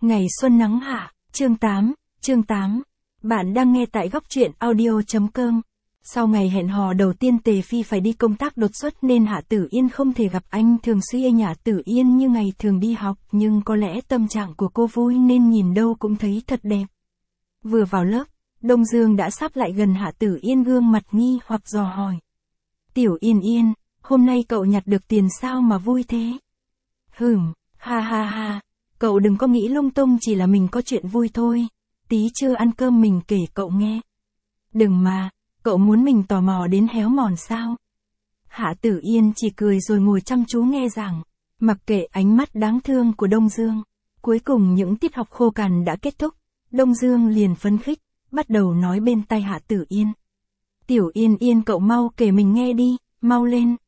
Ngày xuân nắng hạ, chương 8. Bạn đang nghe tại góc truyện audio.com. Sau ngày hẹn hò đầu tiên Tề Phi phải đi công tác đột xuất nên Hạ Tử Yên không thể gặp anh thường xuyên. Hạ Tử Yên như ngày thường đi học, nhưng có lẽ tâm trạng của cô vui nên nhìn đâu cũng thấy thật đẹp. Vừa vào lớp, Đông Dương đã sắp lại gần Hạ Tử Yên, gương mặt nghi hoặc dò hỏi. Tiểu Yên Yên, hôm nay cậu nhặt được tiền sao mà vui thế? Ha ha ha, cậu đừng có nghĩ lung tung, chỉ là mình có chuyện vui thôi. Tí chưa ăn cơm mình kể cậu nghe. Đừng mà, cậu muốn mình tò mò đến héo mòn sao? Hạ Tử Yên chỉ cười rồi ngồi chăm chú nghe giảng, mặc kệ ánh mắt đáng thương của Đông Dương. Cuối cùng những tiết học khô cằn đã kết thúc, Đông Dương liền phấn khích, bắt đầu nói bên tai Hạ Tử Yên. Tiểu Yên Yên, cậu mau kể mình nghe đi, mau lên.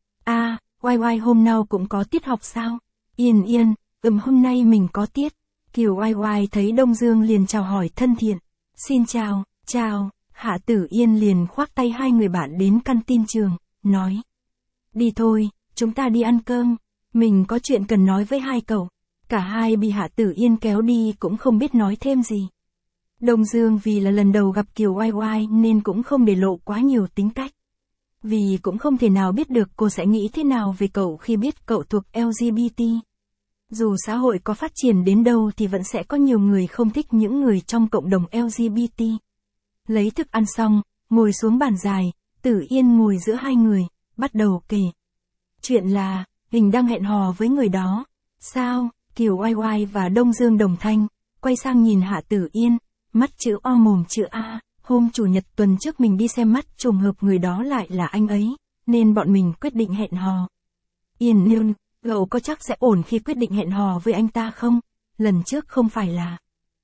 Oai hôm nào cũng có tiết học sao? Yên Yên, hôm nay mình có tiết. Kiều Oai thấy Đông Dương liền chào hỏi thân thiện. Xin chào. Hạ Tử Yên liền khoác tay hai người bạn đến căn tin trường, nói. Đi thôi, chúng ta đi ăn cơm. Mình có chuyện cần nói với hai cậu. Cả hai bị Hạ Tử Yên kéo đi cũng không biết nói thêm gì. Đông Dương vì là lần đầu gặp Kiều Oai nên cũng không để lộ quá nhiều tính cách. Vì cũng không thể nào biết được cô sẽ nghĩ thế nào về cậu khi biết cậu thuộc LGBT. Dù xã hội có phát triển đến đâu thì vẫn sẽ có nhiều người không thích những người trong cộng đồng LGBT. Lấy thức ăn xong, ngồi xuống bàn dài, Tử Yên ngồi giữa hai người, bắt đầu kể. Chuyện là, Hình đang hẹn hò với người đó. Sao? Kiều Oai và Đông Dương đồng thanh, quay sang nhìn Hạ Tử Yên, mắt chữ O mồm chữ A. Hôm chủ nhật tuần trước mình đi xem mắt, trùng hợp người đó lại là anh ấy, nên bọn mình quyết định hẹn hò. Yên Yên, cậu có chắc sẽ ổn khi quyết định hẹn hò với anh ta không? Lần trước không phải là...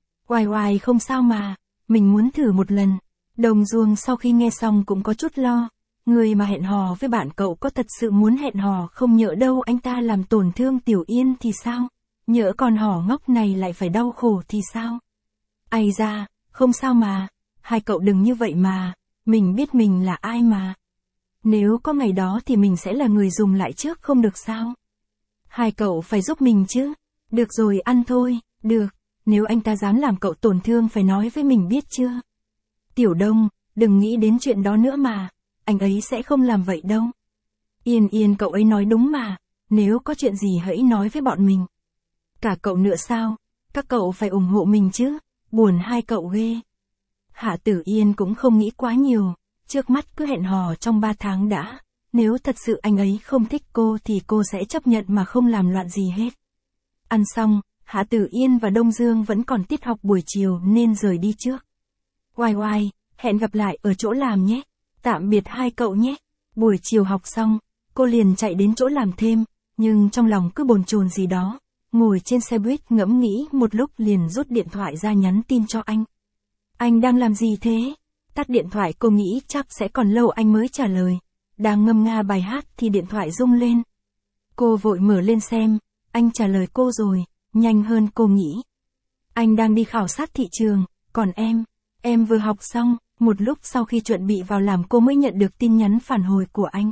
Oai không sao mà, mình muốn thử một lần. Đông Dương sau khi nghe xong cũng có chút lo. Người mà hẹn hò với bạn cậu có thật sự muốn hẹn hò không, nhỡ đâu anh ta làm tổn thương Tiểu Yên thì sao? Nhỡ con hỏ ngốc này lại phải đau khổ thì sao? Ai ra, không sao mà. Hai cậu đừng như vậy mà, mình biết mình là ai mà. Nếu có ngày đó thì mình sẽ là người dùng lại trước không được sao? Hai cậu phải giúp mình chứ. Được rồi, ăn thôi, được. Nếu anh ta dám làm cậu tổn thương phải nói với mình biết chưa? Tiểu Đông, đừng nghĩ đến chuyện đó nữa mà. Anh ấy sẽ không làm vậy đâu. Yên, cậu ấy nói đúng mà. Nếu có chuyện gì hãy nói với bọn mình. Cả cậu nữa sao? Các cậu phải ủng hộ mình chứ. Buồn hai cậu ghê. Hạ Tử Yên cũng không nghĩ quá nhiều. Trước mắt cứ hẹn hò trong 3 tháng đã. Nếu thật sự anh ấy không thích cô thì cô sẽ chấp nhận mà không làm loạn gì hết. Ăn xong, Hạ Tử Yên và Đông Dương vẫn còn tiết học buổi chiều nên rời đi trước. Oai, hẹn gặp lại ở chỗ làm nhé. Tạm biệt hai cậu nhé. Buổi chiều học xong, cô liền chạy đến chỗ làm thêm, nhưng trong lòng cứ bồn chồn gì đó. Ngồi trên xe buýt ngẫm nghĩ một lúc liền rút điện thoại ra nhắn tin cho anh. Anh đang làm gì thế? Tắt điện thoại, cô nghĩ chắc sẽ còn lâu anh mới trả lời. Đang ngâm nga bài hát thì điện thoại rung lên. Cô vội mở lên xem, anh trả lời cô rồi, nhanh hơn cô nghĩ. Anh đang đi khảo sát thị trường, còn em vừa học xong. Một lúc sau khi chuẩn bị vào làm cô mới nhận được tin nhắn phản hồi của anh.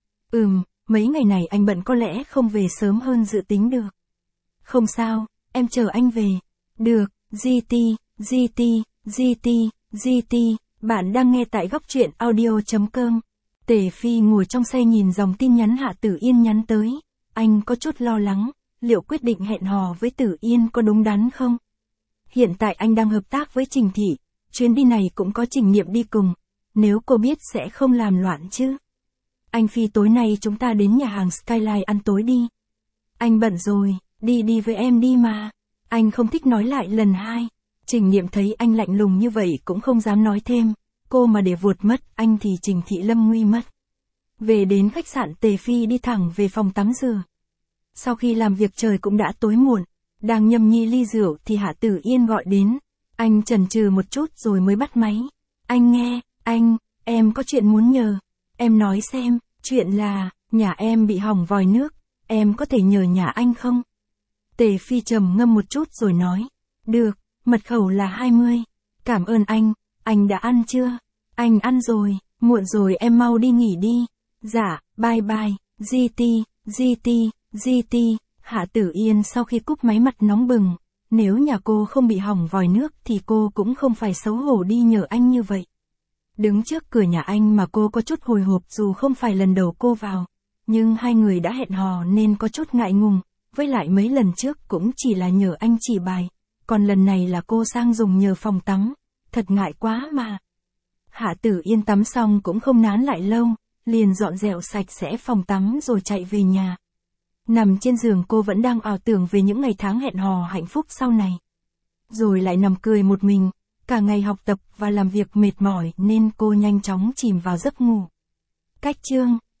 Mấy ngày này anh bận có lẽ không về sớm hơn dự tính được. Không sao, em chờ anh về. Được, GT, bạn đang nghe tại góc truyện audio.com. Tề Phi ngồi trong xe nhìn dòng tin nhắn Hạ Tử Yên nhắn tới. Anh có chút lo lắng, liệu quyết định hẹn hò với Tử Yên có đúng đắn không? Hiện tại anh đang hợp tác với Trình Thị, chuyến đi này cũng có Trình Niệm đi cùng. Nếu cô biết sẽ không làm loạn chứ? Anh Phi, tối nay chúng ta đến nhà hàng Skyline ăn tối đi. Anh bận rồi, đi với em đi mà. Anh không thích nói lại lần hai. Trình Niệm thấy anh lạnh lùng như vậy cũng không dám nói thêm. Cô mà để vuột mất anh thì Trình Thị lâm nguy mất. Về đến khách sạn, Tề Phi đi thẳng về phòng tắm rửa. Sau khi làm việc trời cũng đã tối muộn. Đang nhâm nhi ly rượu thì Hạ Tử Yên gọi đến. Anh chần chừ một chút rồi mới bắt máy. Anh nghe, em có chuyện muốn nhờ. Em nói xem, chuyện là, nhà em bị hỏng vòi nước. Em có thể nhờ nhà anh không? Tề Phi trầm ngâm một chút rồi nói. Được, mật khẩu là 20. Cảm ơn anh đã ăn chưa? Anh ăn rồi, muộn rồi em mau đi nghỉ đi. Dạ, bye bye, GT. Hạ Tử Yên sau khi cúp máy mặt nóng bừng, Nếu nhà cô không bị hỏng vòi nước thì cô cũng không phải xấu hổ đi nhờ anh như vậy. Đứng trước cửa nhà anh mà cô có chút hồi hộp dù không phải lần đầu cô vào. Nhưng hai người đã hẹn hò nên có chút ngại ngùng, với lại mấy lần trước cũng chỉ là nhờ anh chỉ bài. Còn lần này là cô sang dùng nhờ phòng tắm, thật ngại quá mà. Hạ Tử Yên tắm xong cũng không nán lại lâu, liền dọn dẹp sạch sẽ phòng tắm rồi chạy về nhà. Nằm trên giường cô vẫn đang ảo tưởng về những ngày tháng hẹn hò hạnh phúc sau này. Rồi lại nằm cười một mình, cả ngày học tập và làm việc mệt mỏi nên cô nhanh chóng chìm vào giấc ngủ. Cách chương